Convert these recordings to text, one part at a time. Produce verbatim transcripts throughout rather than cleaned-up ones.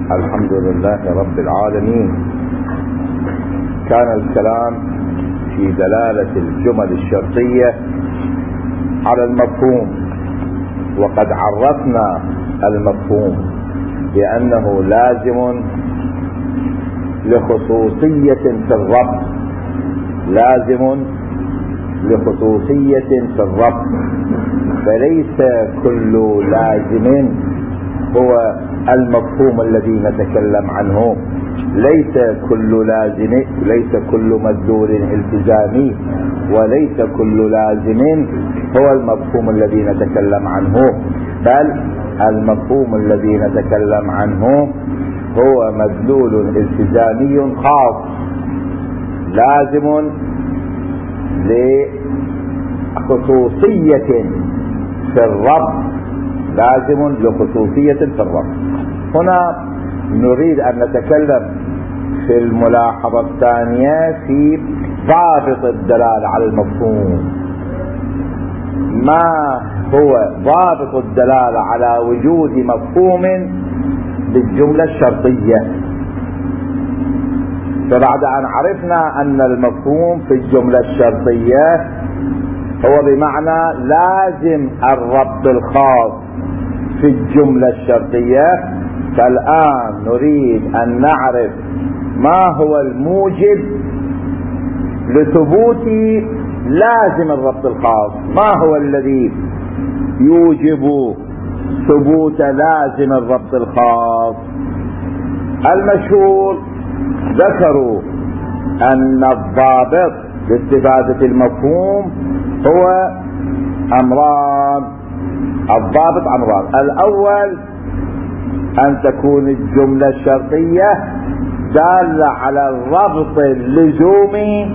الحمد لله رب العالمين. كان الكلام في دلالة الجمل الشرطية على المفهوم، وقد عرفنا المفهوم بأنه لازم لخصوصية في الربط، لازم لخصوصية في الربط، فليس كل لازم هو المفهوم الذي نتكلم عنه، ليس كل لازم، ليس كل مدلول التزامي، وليس كل لازم هو المفهوم الذي نتكلم عنه، بل المفهوم الذي نتكلم عنه هو مدلول التزامي خاص لازم لخصوصية في الربط، لازم لخصوصية في الربط. هنا نريد أن نتكلم في الملاحظة الثانية في ضابط الدلالة على المفهوم. ما هو ضابط الدلالة على وجود مفهوم بالجملة الشرطية؟ فبعد أن عرفنا أن المفهوم في الجملة الشرطية هو بمعنى لازم الربط الخاص في الجملة الشرطية، فالآن نريد أن نعرف ما هو الموجب لثبوت لازم الربط الخاص، ما هو الذي يوجب ثبوت لازم الربط الخاص. المشهور ذكروا أن الضابط لاستفادة المفهوم هو أمران، الضابط أمران: الأول أن تكون الجملة الشرطية دالة على الربط اللزومي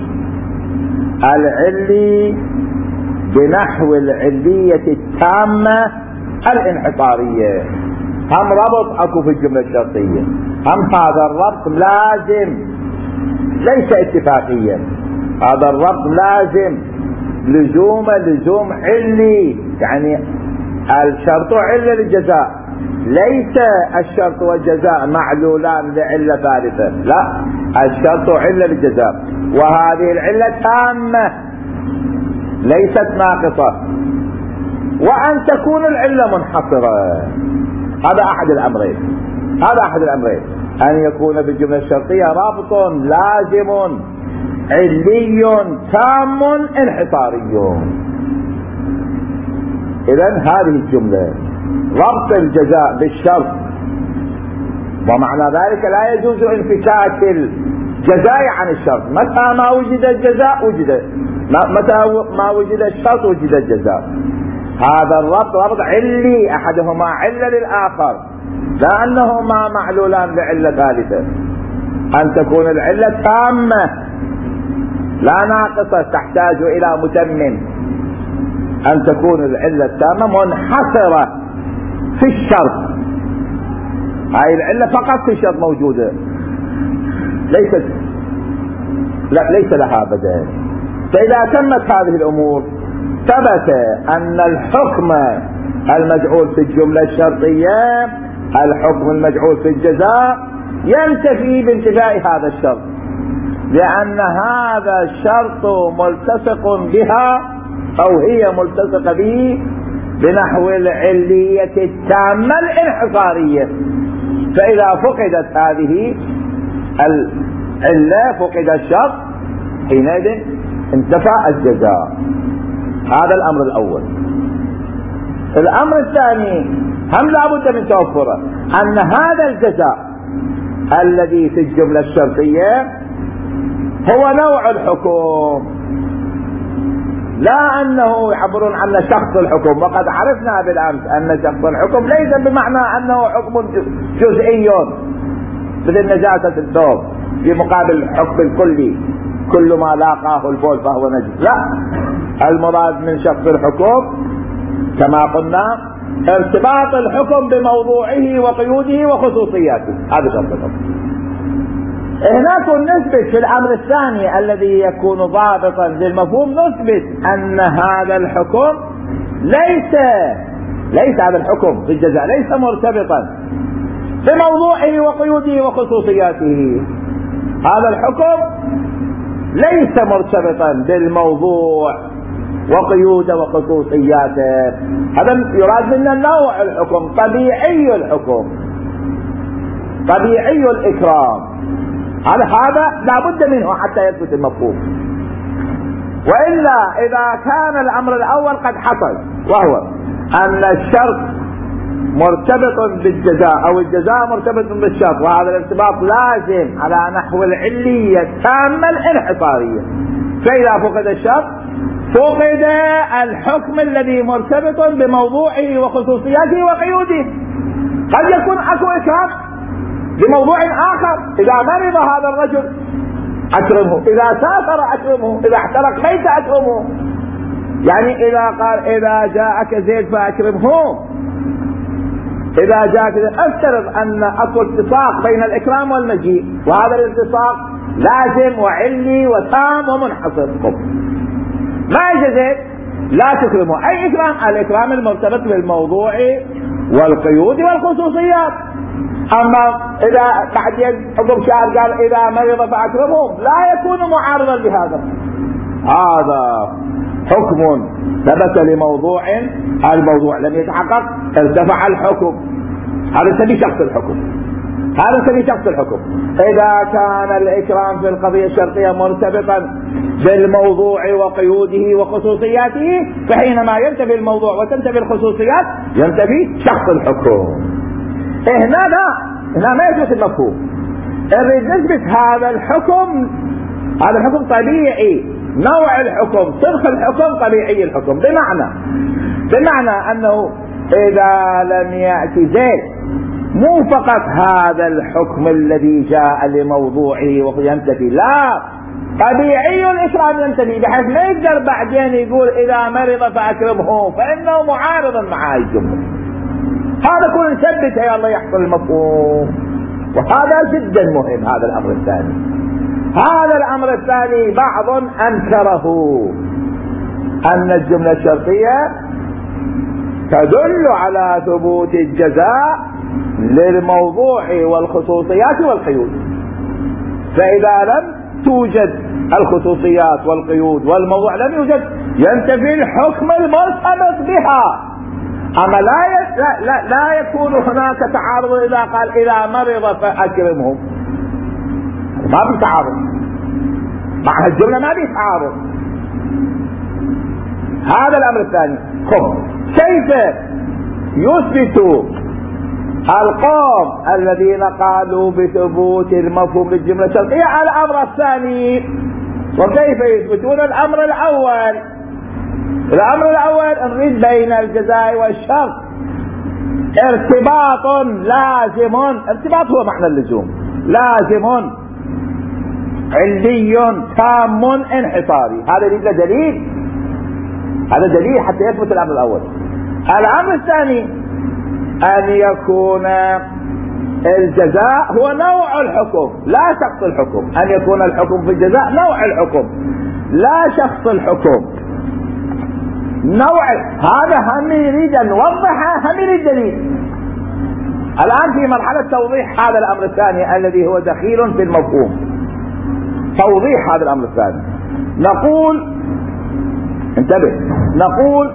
العلي بنحو العلية التامة الانحصارية. هم ربط اكو في الجملة الشرطية، هم هذا الربط لازم ليس اتفاقيا، هذا الربط لازم لزوم لزوم علي، يعني الشرط علة للجزاء، ليس الشرط والجزاء معلولان لعلة ثالثة، لا، الشرط علة للجزاء، وهذه العلة تامة ليست ناقصة، وأن تكون العلة منحصرة. هذا أحد الأمرين، هذا أحد الأمرين، أن يكون بالجملة الشرطية رابط لازم علي تام انحصاري. إذن هذه الجملة ربط الجزاء بالشرط، ومعنى ذلك لا يجوز انفكاك الجزاء عن الشرط، متى ما وجد الجزاء وجد، متى ما وجد الشرط وجد الجزاء. هذا الربط ربط علي، أحدهما علة للآخر، لا أنهما معلولان لعلة ثالثة. أن تكون العلة تامة لا ناقصة تحتاج إلى متمم، أن تكون العلة التامة منحصرة في الشرط، هاي العلة فقط في الشرط موجودة، ليست لا ليس لها بدل. فإذا تمت هذه الأمور ثبت أن الحكم المجعول في الجملة الشرطية، الحكم المجعول في الجزاء، ينتفي بانتفاء هذا الشرط، لأن هذا الشرط ملتصق بها أو هي ملتصقة به بنحو العلية التامة الانحصارية. فإذا فقدت هذه العلة فقد الشرط، حينئذ انتفى الجزاء. هذا الأمر الأول. الأمر الثاني هم لا بد من توفره، أن هذا الجزاء الذي في الجملة الشرطية هو نوع الحكم، لا أنه يعبرون عن شخص الحكم، وقد عرفنا بالأمس أن شخص الحكم ليس بمعنى أنه حكم جزئي مثل نجاسة الثوب في مقابل الحكم الكلي، كل ما لاقاه البول فهو نجس، لا، المراد من شخص الحكم كما قلنا ارتباط الحكم بموضوعه وقيوده وخصوصياته، هذا شرط الحكم. هناك نثبت في الأمر الثاني الذي يكون ضابطا للمفهوم، نثبت أن هذا الحكم ليس ليس هذا الحكم في الجزاء ليس مرتبطا بموضوعه وقيوده وخصوصياته. هذا الحكم ليس مرتبطا بالموضوع وقيوده وخصوصياته، هذا يراد منا نوع الحكم، طبيعي الحكم، طبيعي الإكرام. هذا هذا لا بد منه حتى يثبت المفهوم. وإلا إذا كان الأمر الأول قد حصل، وهو أن الشرط مرتبط بالجزاء أو الجزاء مرتبط بالشرط، وهذا الارتباط لازم على نحو العلية التامة الانحصارية، فإذا فقد الشرط فقد الحكم الذي مرتبط بموضوعه وخصوصياته وقيوده. قد يكون أكو إكرام بموضوع آخر، إذا مرض هذا الرجل أكرمه، إذا سافر أكرمه، إذا احترق بيت أكرمه. يعني إذا قال إذا جاءك زيد فأكرمه، إذا جاءك زيد، أفترض أن أكو اتفاق بين الإكرام والمجيء، وهذا الاتفاق لازم وعلي وتام ومنحصر. ما يجي زيد لا تكرمه، أي إكرام؟ الإكرام المرتبط بالموضوع والقيود والخصوصيات. أما إذا بعدين حكم شهر قال إذا مرض فأكرمه، لا يكون معارضا بهذا. هذا حكم ثبت لموضوع، الموضوع لم يتحقق، ارتفع الحكم. هذا يسمى شخص الحكم، هذا يسمى شخص الحكم. إذا كان الإكرام في القضية الشرطية مرتبطا بالموضوع وقيوده وخصوصياته، فحينما ينتفي الموضوع وتنتفي الخصوصيات ينتفي شخص الحكم. هنا لا، هنا ما يثبت المفهوم. نريد نثبت هذا الحكم، هذا الحكم طبيعي، نوع الحكم، صدق الحكم، طبيعي الحكم. بمعنى بمعنى أنه إذا لم يأتي زيد، مو فقط هذا الحكم الذي جاء لموضوعه وينتفي، لا، طبيعي الإكرام ينتفي، بحيث لا يقدر بعدين يقول إذا مرض فأكرمه، فإنه معارض مع هذه الجملة. هذا كل نثبته يا الله يحصل المفهوم. وهذا جدا مهم. هذا الأمر الثاني، هذا الأمر الثاني بعض أنكره، أن الجملة الشرطية تدل على ثبوت الجزاء للموضوع والخصوصيات والقيود، فإذا لم توجد الخصوصيات والقيود والموضوع لم يوجد، ينتفي الحكم المرتبط بها. أما لا, لا, لا, لا يكون هناك تعارض إذا قال إذا مرض فأكرمه، ما في تعارض مع الجملة، ما في تعارض. هذا الأمر الثاني. كيف يثبت القوم الذين قالوا بثبوت المفهوم للجملة الشرطية على الأمر الثاني، وكيف يثبتون الأمر الأول؟ الأمر الأول نريد بين الجزاء والشرط ارتباط لازم، ارتباط هو معنى اللزوم، لازم علي تام انحصاري. هذا يريد دليل، هذا دليل حتى يثبت الأمر الأول. الأمر الثاني أن يكون الجزاء هو نوع الحكم لا شخص الحكم، أن يكون الحكم في الجزاء نوع الحكم لا شخص الحكم. نوع هذا هم يريد أن نوضحه، هم يريد دليل. الآن في مرحلة توضيح هذا الأمر الثاني الذي هو دخيل في المفهوم، توضيح هذا الأمر الثاني. نقول انتبه، نقول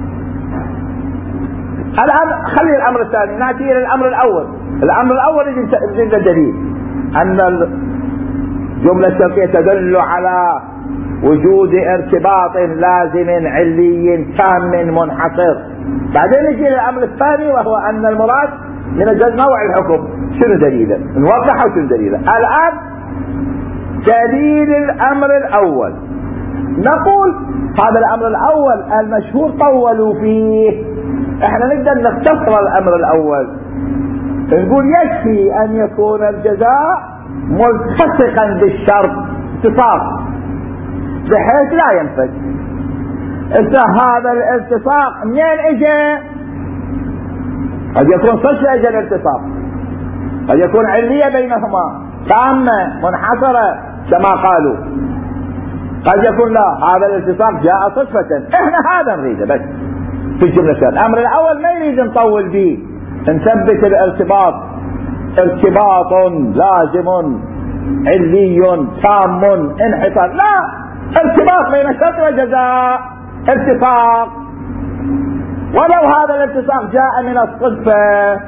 الآن خلي الأمر الثاني، نأتي إلى الأمر الأول. الأمر الأول يجب الدليل أن الجملة الشرطية تدل على وجود ارتباط لازم علي تام منحصر. بعدين نجي للأمر الثاني وهو أن المراد من نوع الحكم. شنو دليله؟ نوضحه شنو دليله. الآن دليل الأمر الأول، نقول هذا الأمر الأول المشهور طولوا فيه، احنا نقدر نختصر الأمر الأول، نقول يكفي أن يكون الجزاء ملتصقا بالشرط اتفاق بحيث لا ينفذ. هذا الالتصاق منين اجى؟ قد يكون صدفة اجى الالتصاق، قد يكون علية بينهما تامة منحصرة كما قالوا، قد يكون لا، هذا الالتصاق جاء صدفة. احنا هذا نريده بس في الجملة. الأمر الأول ما يريد نطول به، نثبت الارتباط ارتباط لازم علي تام انحصار، لا، ارتباط بين الشرط والجزاء، اتفاق. ولو هذا الاتفاق جاء من الصدفة،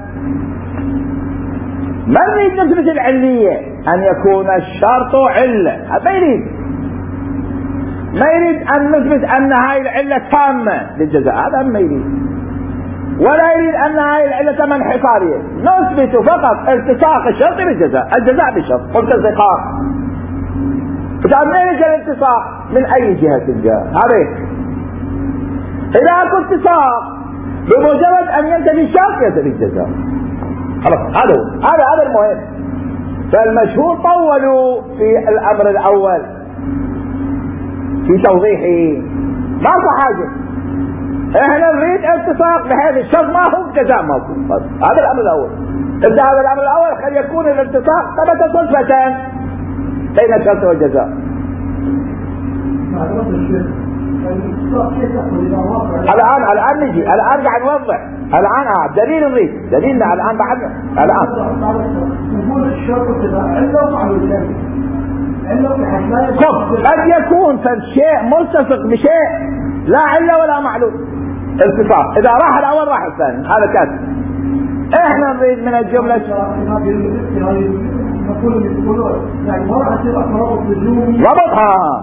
ما نريد نثبت العلية، أن يكون الشرط علة، ما يريد ما يريد أن نثبت أن هاي العلة تامة للجزاء، هذا ما يريد. ولا يريد أن هاي العلة تامة انحصارية، نثبت فقط التصاق الشرط بالجزاء، الجزاء بالشرط ملتصقان. إذا ما يريد الاتفاق من أي جهة جاء هذا، إذا أكو اتفاق بمجرد أن ينتهي الشرط ينتهي الجزاء، خلاص. هذا هذا هذا المهم. فالمشهور طولوا في الأمر الأول في توضيحه، ما في حاجة، احنا نريد اتفاق بحيث الشرط ما هو جزاء ما هو، هذا الأمر الأول. إذا هذا الأمر الأول قد يكون الاتفاق ثبت صدفة بين الشرط والجزاء. الآن الآن نجي الآن قاعد نوضح الآن آه دليل نريد دليلنا الآن بعدنا الآن. نقول الشرط كذا علة ومعلول ثاني، علة في شوف، قد يكون فالشيء ملتصق بشيء لا علة ولا معلول، اتفاق. إذا راح الأول راح الثاني، هذا كاتب. إحنا نريد من الجملة ربطها.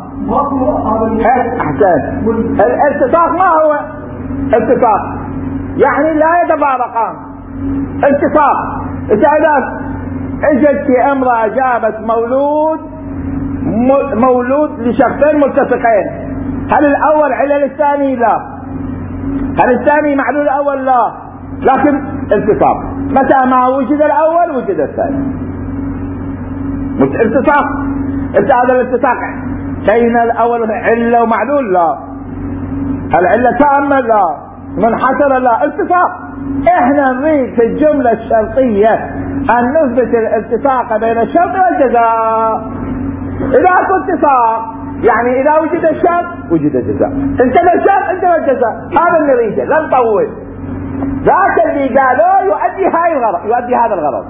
أحسن. الاتفاق ما هو اتفاق؟ يعني لا يتفارقان. اتفاق إذا اجت امرأة جابت مولود مولود لشخصين متفقين، هل الأول علل الثاني؟ لا. هل الثاني معلول الأول؟ لا. لكن اتفاق، متى ما وجد الأول وجد الثاني، اتفاق. هذا الاتفاق بين الأول علة ومعلول؟ لا. العلة تامة؟ لا. منحصرة؟ لا. اتفاق. احنا نريد في الجملة الشرطية أن نثبت الاتفاق بين الشرط والجزاء. إذا أكو اتفاق يعني إذا وجد الشرط وجد الجزاء، انتهى الشرط انتهى الجزاء، هذا اللي نريده، لا نطول. ذاك اللي قالوا يؤدي هاي الغرض، يؤدي هذا الغرض.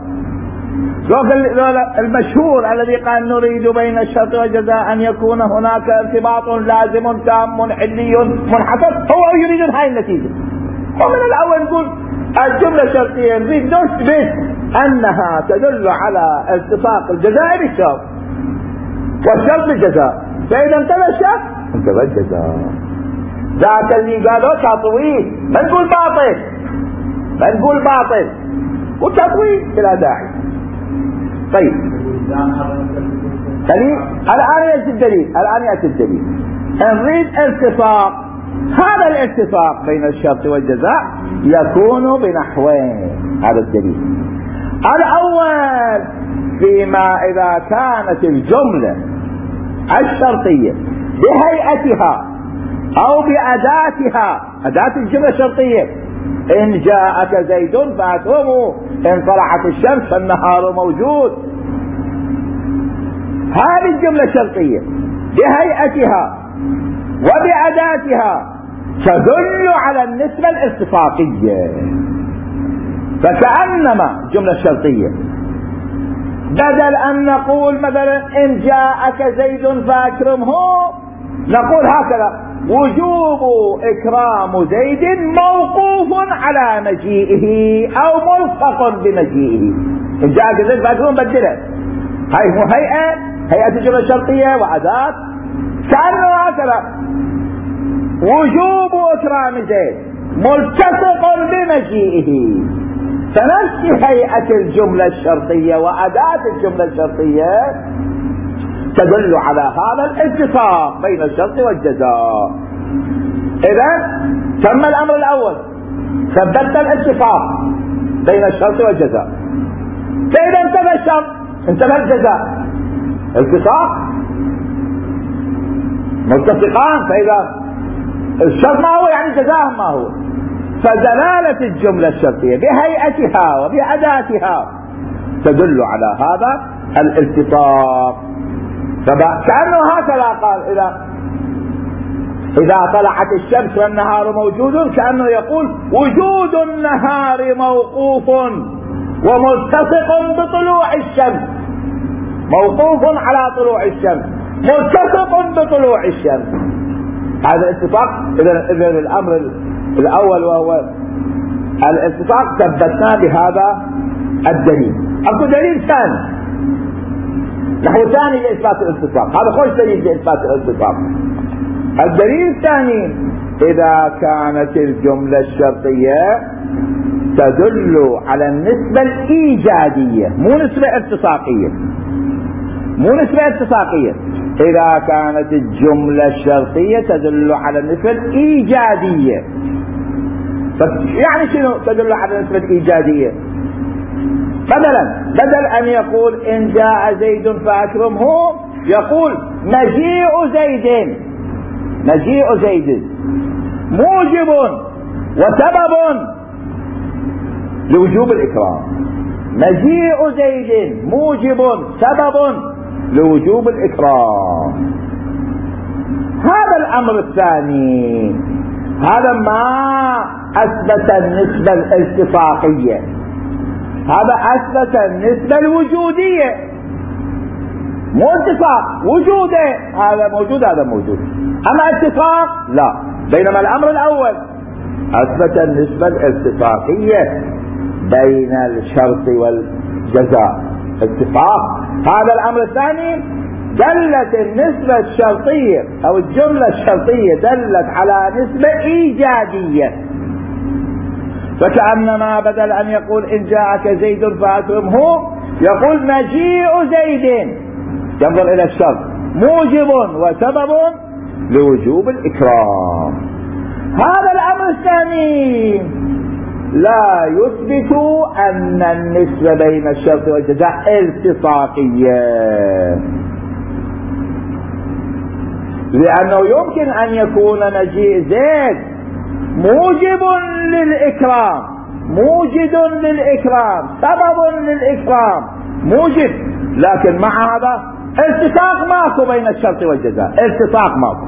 المشهور الذي قال نريد بين الشرط والجزاء أن يكون هناك ارتباط لازم تام علي منحصر، هو يريد هاي النتيجة. ومن الأول نقول الجملة الشرطية نريد نثبت أنها تدل على اتفاق الجزاء بالشرط والشرط بالجزاء، فإذا انتبه الشرط انتبه الجزاء. ذاك اللي قالوا تطويل، ما نقول باطل، ما نقول باطل وتطويل بلا داعي. طيب دليل الآن يأتي الدليل، الآن يأتي الدليل. نريد اتفاق، هذا الاتفاق بين الشرط والجزاء يكون بنحوين، هذا الدليل. الأول فيما إذا كانت الجملة الشرطية بهيئتها أو بأداتها، أداة الجملة الشرطية، إن جاءك زيد فأتوموا، إن طلعت الشمس فالنهار موجود. هذه الجملة الشرطية بهيئتها وبأداتها تدل على النسبة الاتفاقية. فكأنما الجملة الشرطية بدل أن نقول مثلا إن جاءك زيد فأكرمه، نقول هكذا: وجوب إكرام زيد موقوف على مجيئه أو ملحق بمجيئه. إن جاءك زيد فأكرمه بدله، هاي هو هيئة هيئة الجملة الشرطية وأداة. كأنه هكذا وجوب إكرام زيد ملتصق بمجيئه. فنفس هيئة الجملة الشرطية وأداة الجملة الشرطية تدل على هذا الاتفاق بين الشرط والجزاء. إذا تم الأمر الأول، ثبت الاتفاق بين الشرط والجزاء، فإذا انتبه الشرط انتبه الجزاء، اتفاق متفقان. فإذا الشرط ما هو يعني الجزاء ما هو. فدلالة الجملة الشرطية بهيئتها وبأداتها تدل على هذا الاتفاق. فكأنه هكذا قال: إذا إذا طلعت الشمس والنهار موجود، كأنه يقول وجود النهار موقوف وملتصق بطلوع الشمس، موقوف على طلوع الشمس، ملتصق بطلوع الشمس. هذا اتفاق. إذا الأمر الأول وهو الاتفاق ثبتنا بهذا الدليل. أكو دليل ثاني، نحو ثاني لإثبات الاتفاق. هذا خوش دليل لإثبات الاتفاق. الدليل الثاني: إذا كانت الجملة الشرطية تدل على النسبة الإيجادية، مو نسبة اتفاقية، مو نسبة اتفاقية. إذا كانت الجملة الشرطية تدل على النسبة الإيجادية. يعني شنو تدل على النسبة الإيجادية؟ مثلا بدل أن يقول إن جاء زيد فأكرمه، يقول مجيء زيد، مجيء زيد موجب وسبب لوجوب الإكرام. مجيء زيد موجب سبب لوجوب الإكرام. هذا الأمر الثاني، هذا ما أثبت النسبة الاتفاقية، هذا أثبت النسبة الوجودية. مو اتفاق، وجوده، هذا موجود هذا موجود. أما اتفاق لا. بينما الأمر الأول أثبت النسبة الاتفاقية بين الشرط والجزاء، اتفاق. هذا الأمر الثاني دلت النسبة الشرطية أو الجملة الشرطية دلت على نسبة إيجادية. فكأنما بدل أن يقول إن جاءك زيد فأكرمه، يقول مجيء زيد، ينظر إلى الشرط، موجب وسبب لوجوب الإكرام. هذا الأمر الثاني لا يثبت أن النسبة بين الشرط والجزاء التصاقية، لأنه يمكن أن يكون مجيء زيد موجب للإكرام، موجد للإكرام، سبب للإكرام، موجب، لكن مع هذا التصاق ماكو بين الشرط والجزاء، التصاق ماكو.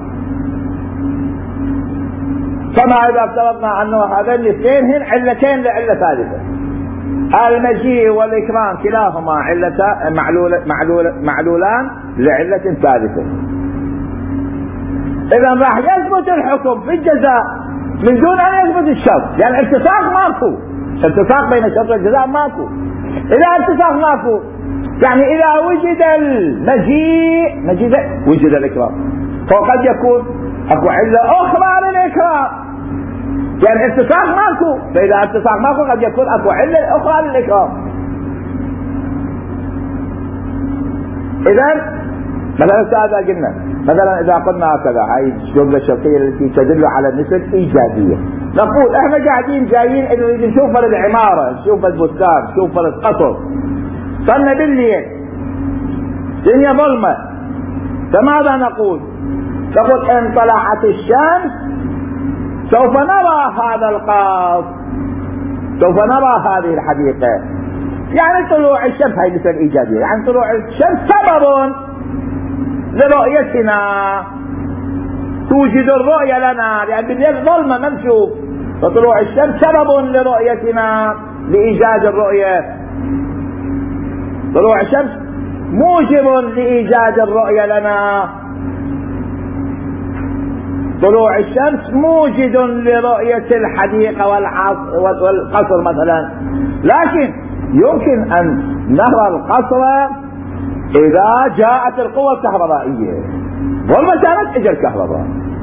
كما إذا افترضنا أنه هذين الاثنين هن علتين لعلة ثالثة، المجيء والإكرام كلاهما علة معلول معلول معلولان لعلة ثالثة. إذا راح يثبت الحكم في الجزاء من دون أن يثبت الشرط، يعني اتفاق ماكو، اتفاق بين الشرط والجزاء ماكو. إذا اتفاق ماكو، يعني إذا وجد المجيء مجيء وجد الإكرام، فقد يكون أكو علة أخرى للإكرام، يعني اتفاق ماكو. فإذا اتفاق ماكو قد يكون أكو علة أخرى للإكرام. إذا مثلا هذا قلنا، مثلا إذا قلنا هكذا، هاي الجملة الشرطية التي تدل على النسبة الإيجابية، نقول إحنا قاعدين جايين إذا نشوف فرد عمارة، نشوف فرد بستان، نشوف فرد قصر، صرنا بالليل، الدنيا ظلمة، فماذا نقول؟ نقول إن طلعت الشمس سوف نرى هذا القصر، سوف نرى هذه الحديقة. يعني طلوع الشمس هاي النسبة الإيجابية، يعني طلوع الشمس سبب لرؤيتنا، توجد الرؤية لنا، لأن بالليل ظلمة ما نشوف، فطلوع الشمس سبب لرؤيتنا، لإيجاد الرؤية. طلوع الشمس موجب لإيجاد الرؤية لنا، طلوع الشمس موجد لرؤية الحديقة والقصر مثلا. لكن يمكن أن نرى القصر إذا جاءت القوة الكهربائية، ظلمة كانت إجا الكهرباء،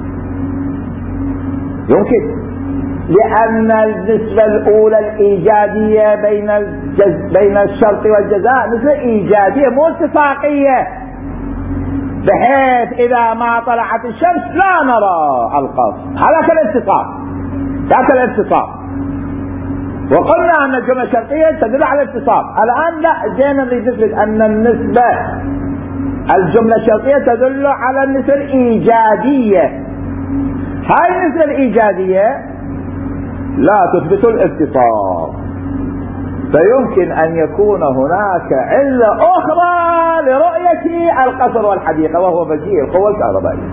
يمكن، لأن النسبة الأولى الإيجابية بين الجز... بين الشرط والجزاء نسبة إيجابية مو اتفاقية، بحيث إذا ما طلعت الشمس لا نرى القصر. هذا كالاتفاق، ذاك الاتفاق. وقلنا أن الجملة الشرطية تدل على الاتفاق. الآن لا، جينا لنثبت أن النسبة الجملة الشرطية تدل على النسبة الإيجابية. هاي النسبة الإيجابية لا تثبت الاتفاق، فيمكن أن يكون هناك علة أخرى لرؤية القصر والحديقة، وهو مجيء القوة الكهربائية،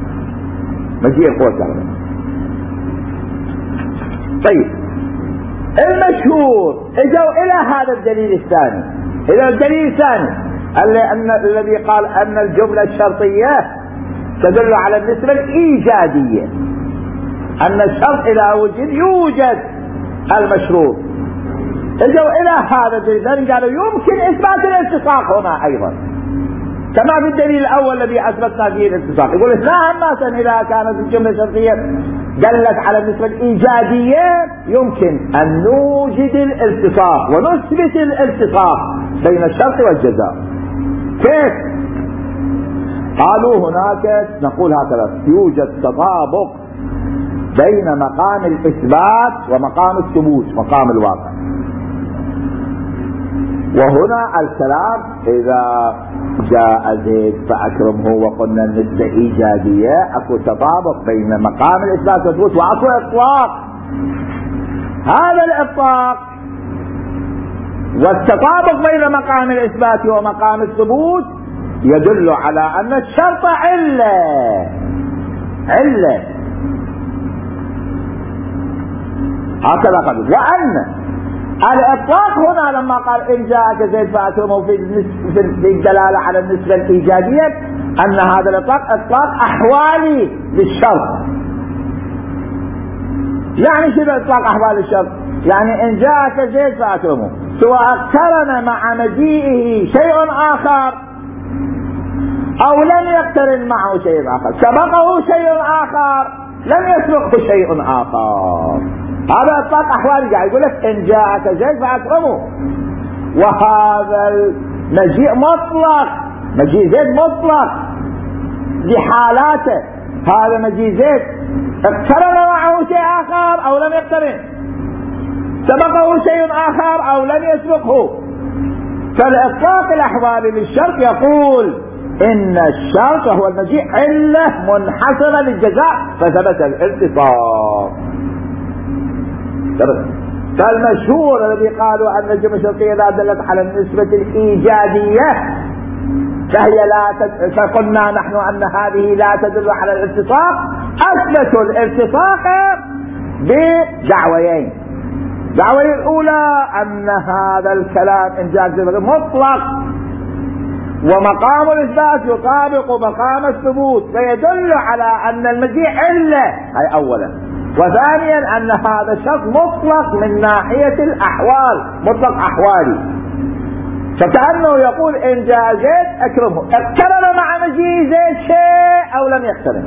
مجيء القوة الكهربائية. طيب، المشهور اجوا الى هذا الدليل الثاني، الى الدليل الثاني الذي قال ان الجملة الشرطية تدل على النسبة الايجادية، ان الشرط اذا وجد يوجد المشروط. اجوا الى هذا الدليل قالوا يمكن اثبات الالتصاق هنا ايضا كما في الدليل الاول الذي اثبتنا فيه الالتصاق. يقول نعم مثلا اذا كانت الجملة الشرطية دلت على النسبة الايجادية يمكن ان نوجد الالتصاق ونثبت الالتصاق بين الشرط والجزاء. كيف؟ قالوا هناك نقول هكذا: يوجد تطابق بين مقام الاثبات ومقام الثبوت، مقام الواقع. وهنا الكلام اذا جاء زيد فاكرمه وقلنا النسبة ايجادية، اكو تطابق بين مقام الاثبات والثبوت واكو اطلاق. هذا الاطلاق والتطابق بين مقام الاثبات ومقام الثبوت يدل على ان الشرط علة علة هكذا قال. وان الاطلاق هنا لما قال ان جاءك زيد فاكرمه في في الدلاله على النسبه الايجابيه، ان هذا الاطلاق اطلاق احوالي للشرط. يعني شنو اطلاق احوال الشرط؟ يعني ان جاءك زيد فاكرمه سواء اقترن مع مجيئه شيء اخر او لم يقترن معه شيء اخر، سبقه شيء اخر لم يسبقه شيء اخر، هذا اطلاق احوالي. قاعد يقول لك ان جاءك زيد فاكرمه، وهذا المجيء مطلق، مجيء زيد مطلق لحالاته. هذا مجيء زيد اقترن معه شيء اخر او لم يقترن، سبقه شيء اخر او لم يسبقه. فالاطلاق الاحوالي للشرط يقول ان الشرط هو المجيء علة منحصرة للجزاء فثبت الالتصاق. فالمشهور الذي قالوا ان الجملة الشرطية لا دلت على النسبة الايجادية فهي لا تد... فقلنا نحن ان هذه لا تدل على الالتصاق، اثبتوا الالتصاق بدعويين. الدعوة الاولى ان هذا الكلام ان جاء مطلق ومقام الاثبات يطابق مقام الثبوت فيدل على ان المجيء علة، هي اولا. وثانيا ان هذا الشرط مطلق من ناحية الاحوال، مطلق احوالي. فكأنه يقول ان جاء زيد اكرمه، اقترن مع مجيء زيد شيء او لم يقترن،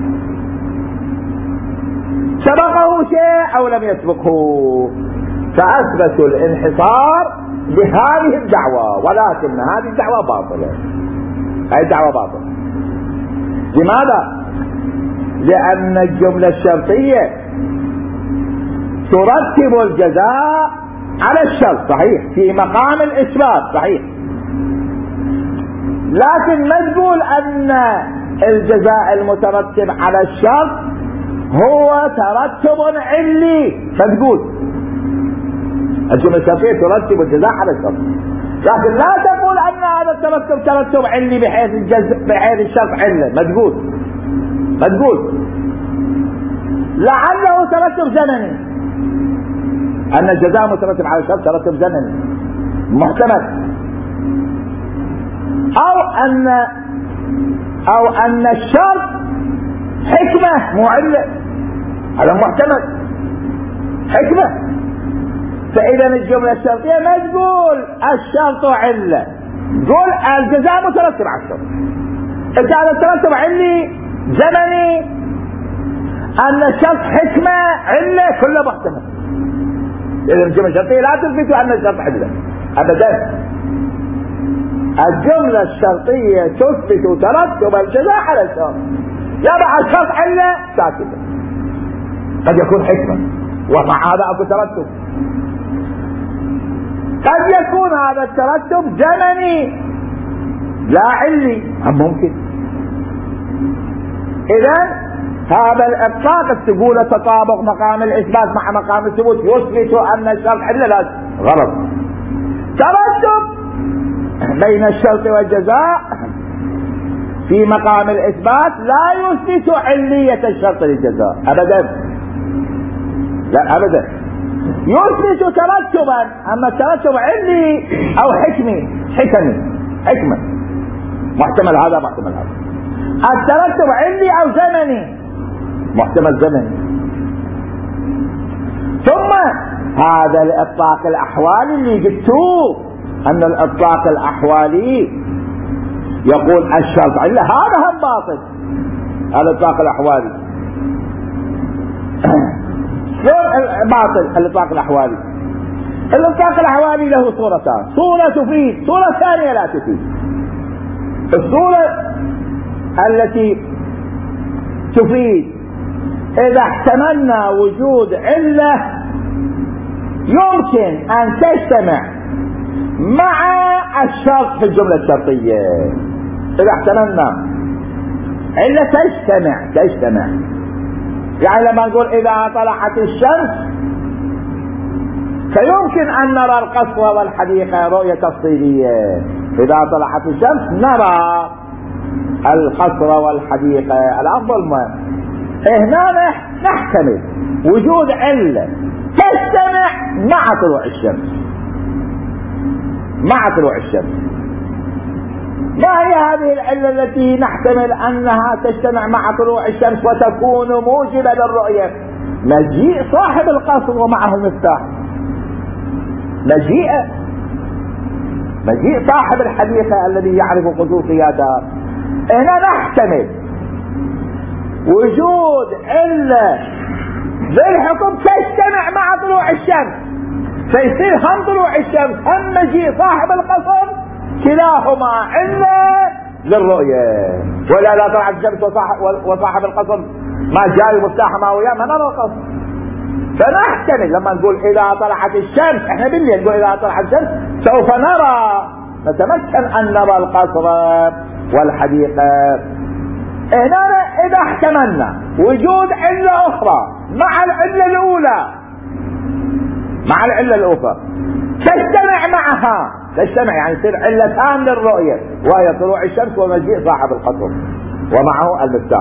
سبقه شيء او لم يسبقه، فاثبتوا الانحصار بهذه الدعوة. ولكن هذه الدعوة باطلة، هذه الدعوة باطلة. لماذا؟ لأن الجملة الشرطية ترتب الجزاء على الشرط، صحيح، في مقام الإثبات، صحيح، لكن ما تقول أن الجزاء المترتب على الشرط هو ترتب علي، ما تقول الجملة الشرطية ترتب الجزاء على الشرط، لكن لا تقول ان هذا الترتب ترتب علي بحيث الجزء بحيث الشرط علة، ما تقول ما تقول لعله ترتب زمني، ان الجزاء مترتب على الشرط ترتب زمني محتمل، او ان او ان الشرط حكمة مو علة، هذا محتمل حكمة. فإذا الجملة الشرطية ما تقول الشرط علة، تقول الجزاء مترتب على الشرط. إذا هذا الترتب علي زمني، أن الشرط حكمة علة كله محتمل. إذا الجملة الشرطية لا تثبت أن الشرط علة أبدا. الجملة الشرطية تثبت ترتب الجزاء على الشرط، يضع الشرط علة ساكتة، قد يكون حكمة ومع هذا أكو ترتب، قد يكون هذا الترتب زمني لا علي، هم ممكن. إذن هذا الإطلاق تقول تطابق مقام الإثبات مع مقام الثبوت يثبت أن الشرط علة، لا غلط. ترتب بين الشرط والجزاء في مقام الإثبات لا يثبت علية الشرط للجزاء أبدا، لا أبدا. يثبت ترتبا، اما الترتب علي او حكمي حكمي حكمة محتمل هذا محتمل هذا. الترتب علي او زمني محتمل زمني. ثم هذا الاطلاق الاحوالي اللي قلتوه ان الاطلاق الاحوالي يقول الشرط علة، هذا هم باطل. الاطلاق الاحوالي شلون باطل؟ الاطلاق الاحوالي الاطلاق الاحوالي له صورتان، صورة تفيد، صورة ثانية لا تفيد. الصورة التي تفيد اذا احتملنا وجود علة يمكن ان تجتمع مع الشرط في الجملة الشرطية. اذا احتملنا علة تجتمع تجتمع يعني لما نقول اذا طلعت الشمس فيمكن ان نرى القصر والحديقة رؤية تفصيلية. اذا طلعت الشمس نرى القصر والحديقة. الافضل ما هنا نحتمل وجود علة تجتمع مع طلوع الشمس مع طلوع الشمس. ما هي هذه العلة التي نحتمل انها تجتمع مع طلوع الشمس وتكون موجبة للرؤية؟ مجيء صاحب القصر ومعه المفتاح، مجيء مجيء صاحب الحديقة الذي يعرف خصوصياتها. هنا نحتمل وجود علة بالحكم تجتمع مع طلوع الشمس، فيصير هم طلوع الشمس هم مجيء صاحب القصر كلاهما علة للرؤية. ولا لا طلعت الشمس وصاحب, وصاحب القصر ما جاي مفتاح ما وياه ما نرى القصر. فنحتمل لما نقول اذا طلعت الشمس، احنا بالليل نقول اذا طلعت الشمس سوف نرى نتمكن ان نرى القصر والحديقة. هنا اذا احتملنا وجود علة اخرى مع العلة الاولى مع العلة الاخرى تجتمع معها تجتمع يعني يصير علتان للرؤية، وهي طلوع الشمس ومجيء صاحب القصر ومعه المفتاح.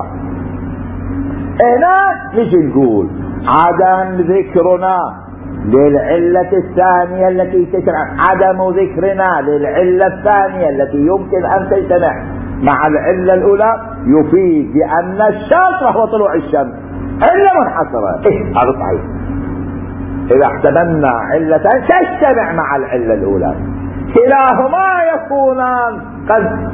هنا نجي نقول عدم ذكرنا للعلة الثانية التي تجتمع، عدم ذكرنا للعلة الثانية التي يمكن ان تجتمع مع العلة الاولى يفيد بان الشرط وهو طلوع الشمس علة منحصرة. إيه هذا صحيح. اذا احتملنا علتان تجتمع مع العلة الاولى كلاهما يكونان قد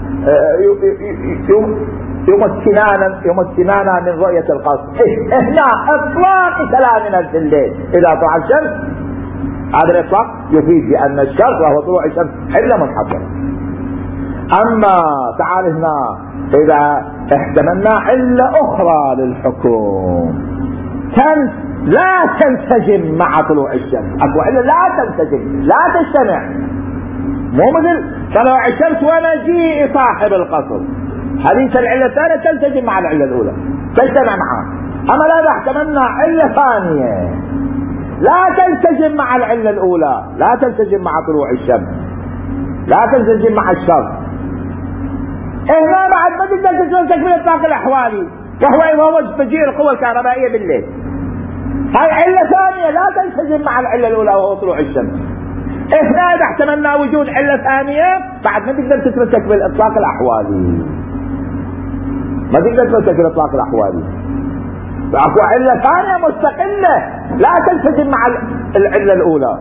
يمكنانا يمكنانا من رؤية القصر. هنا اطلاق كلامنا في الليل اذا طلع الشمس، هذا الاطلاق يفيد بان الشرط وهو طلوع الشمس علة منحصرة. اما تعال هنا اذا احتملنا علة اخرى للحكم تن لا تنسجم مع طلوع الشمس، اكو علة لا تنسجم لا تجتمع، مو مثل طلوع الشمس ومجيء صاحب القصر، هذه العلة الثانية تنسجم مع العلة الأولى تجتمع معها. أما لا احتملنا علة ثانية لا تنسجم مع العلة الأولى، لا تنسجم مع طلوع الشمس، لا تنسجم مع الشرط، هنا بعد ما تقدر تسوي تكميل الطاقة الأحوالي وهو وهو تفجير القوة الكهربائية بالليل. هاي علة ثانية لا تنسجم مع العلة الأولى وهو طلوع الشمس. هنا إذا احتملنا وجود علة ثانية بعد ما تقدر تتمسك بالإطلاق الأحوالي، ما تقدر تتمسك بالإطلاق الأحوالي. فأكو علة ثانية مستقلة لا تنسجم مع العلة الأولى.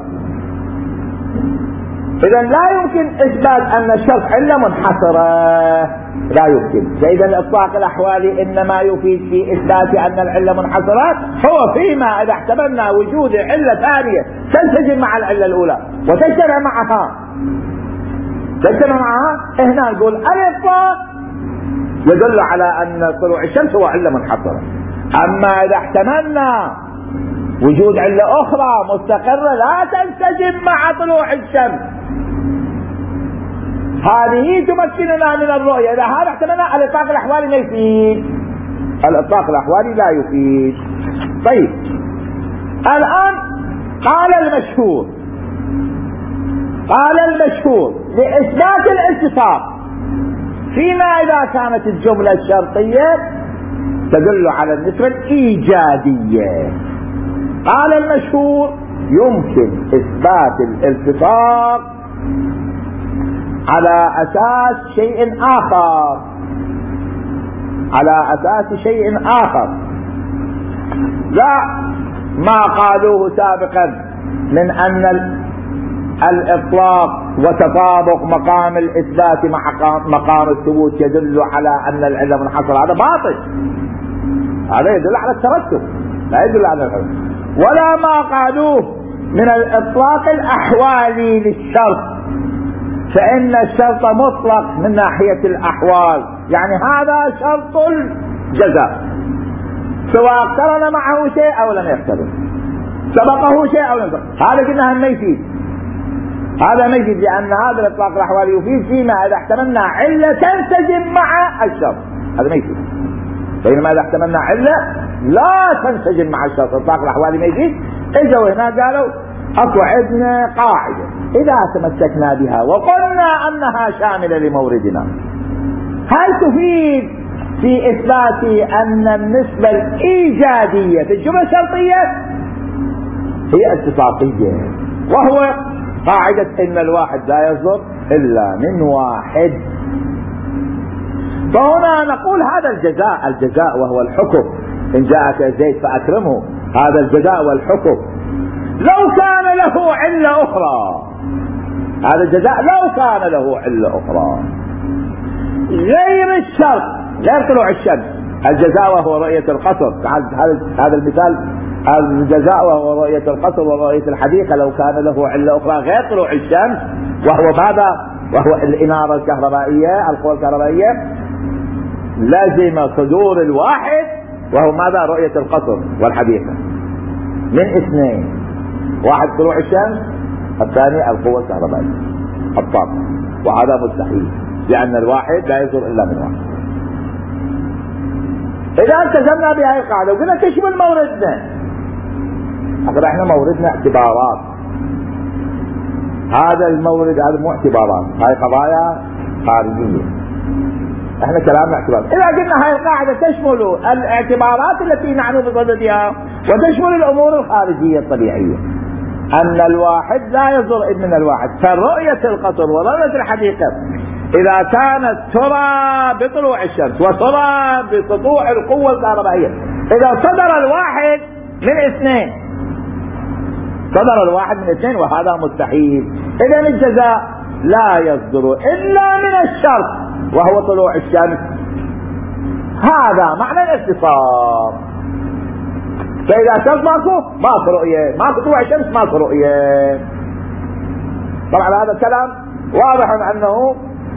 إذا لا يمكن إثبات أن الشرط علة منحصرة، لا يمكن. فإذا الإطلاق الأحوالي إنما يفيد في إثبات أن العلة منحصرة هو فيما إذا احتملنا وجود علة ثانية تنسجم مع العلة الأولى وتجتمع معها تجتمع معها هنا نقول الإطلاق يدل على أن طلوع الشمس هو علة منحصرة. أما إذا احتملنا وجود علة أخرى مستقرة لا تنسجم مع طلوع الشمس، هذه تمكننا من الرؤية، إذا هذا احتملنا الإطلاق الأحوالي لا يفيد، الإطلاق الأحوالي لا يفيد. طيب الآن قال المشهور قال المشهور لإثبات الالتصاق فيما إذا كانت الجملة الشرطية تدل على النسبة الإيجابية. قال المشهور يمكن إثبات الالتصاق على أساس شيء آخر، على أساس شيء آخر لا ما قالوه سابقا من أن الإطلاق وتطابق مقام الإثبات مع مقام الثبوت يدل على أن العلة منحصرة. هذا باطل، هذا يدل على الترتب لا يدل على الحكم. ولا ما قالوه من الإطلاق الأحوالي للشرط، فإن الشرط مطلق من ناحية الأحوال، يعني هذا شرط الجزاء سواء اقترن معه شيء أو لم يقترن، سبقه شيء أو لم يقترن. هذا كنا هم يفيد، هذا ما يفيد، لأن هذا الإطلاق الأحوالي يفيد فيما إذا احتملنا علة تنسجم مع الشرط، هذا ما يفيد. بينما إذا احتملنا علة لا تنسجم مع الشرط الإطلاق الأحوالي ما يفيد. إجوا هنا قالوا أكو عندنا قاعدة إذا تمسكنا بها وقلنا أنها شاملة لموردنا، هل تفيد في إثبات أن النسبة الإيجادية في الجملة الشرطية هي اتفاقية، وهو قاعدة إن الواحد لا يصدر إلا من واحد. فهنا نقول هذا الجزاء، الجزاء وهو الحكم، إن جاءك زيد فأكرمه، هذا الجزاء والحكم لو كان له علة أخرى، هذا الجزاء لو كان له علة أخرى غير الشرط، غير طلوع الشمس، الجزاء وهو رؤية القصر، هذا المثال الجزاء وهو رؤية القصر ورؤية الحديقة، لو كان له علة أخرى غير طلوع الشمس وهو ماذا؟ وهو الإنارة الكهربائية، القوى الكهربائية، لازم صدور الواحد وهو ماذا؟ رؤية القصر والحديقة من اثنين، واحد طلوع الشمس، الثاني القوة الكهربائية الطاقة، وهذا مستحيل لأن الواحد لا يصدر إلا من واحد. إذا التزمنا بهذه القاعدة وقلنا تشمل موردنا، أقول احنا موردنا اعتبارات، هذا المورد هذا مو اعتبارات، هاي قضايا خارجية، احنا كلامنا اعتبارات. إذا قلنا هاي القاعدة تشمل الاعتبارات التي نحن بصددها وتشمل الأمور الخارجية الطبيعية، أن الواحد لا يصدر من الواحد، فرؤية القصر ورؤية الحديقة إذا كانت ترى بطلوع الشمس وترى بسطوع القوة الكهربائية، إذا صدر الواحد من اثنين، صدر الواحد من اثنين وهذا مستحيل، إذن الجزاء لا يصدر إلا من الشرط وهو طلوع الشمس. هذا معنى الاتصال. فإذا شرط ماكو ماكو رؤية، ماكو طلوع الشمس ماكو رؤية. طبعا هذا الكلام واضح أنه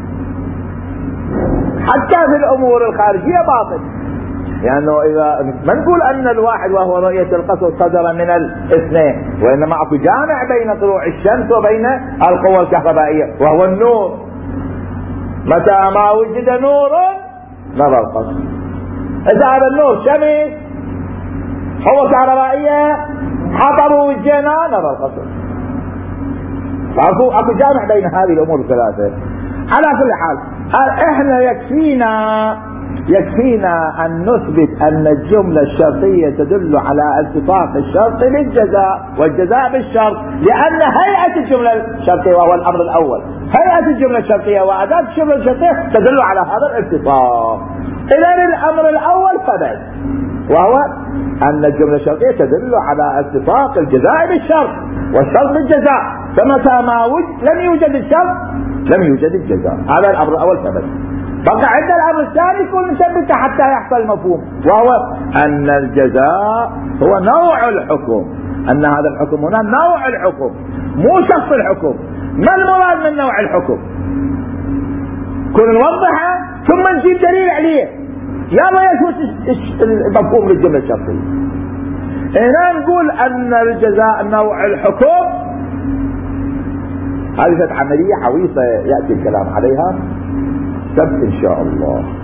حتى في الأمور الخارجية باطل، لأنه يعني إذا ما نقول أن الواحد وهو رؤية القصر صدر من الاثنين، وإنما أكو جامع بين طلوع الشمس وبين القوة الكهربائية وهو النور. متى ما وجد نور نظر القصر، إذا هذا النور شمس قوة كهربائية حطب وجهنا نظر القصر. فأكو أكو جامع بين هذه الأمور الثلاثة. على كل حال احنا يكفينا يكفينا ان نثبت ان الجملة الشرطية تدل على التصاق الشرط للجزاء والجزاء بالشرط، لان هيئة الجملة الشرطية وهو الامر الاول، هيئة الجملة الشرطية واداة الجملة الشرطية تدل على هذا الاتفاق. اذا الامر الاول ثبت، وهو ان الجملة الشرطية تدل على اتفاق الجزاء بالشرط والشرط بالجزاء، فمتى ما وجد لم يوجد الشرط لم يوجد الجزاء. هذا الامر الاول ثبت. بقى عند الامر الثاني يكون مثبت حتى يحصل المفهوم، وهو ان الجزاء هو نوع الحكم، ان هذا الحكم هنا نوع الحكم مو شخص الحكم. ما المراد من نوع الحكم؟ كن نوضحه ثم نجيب دليل عليه، يلا يثبت المفهوم للجملة الشرطية. هنا نقول ان الجزاء نوع الحكم، هذه عملية حويصة يأتي الكلام عليها سبت إن شاء الله.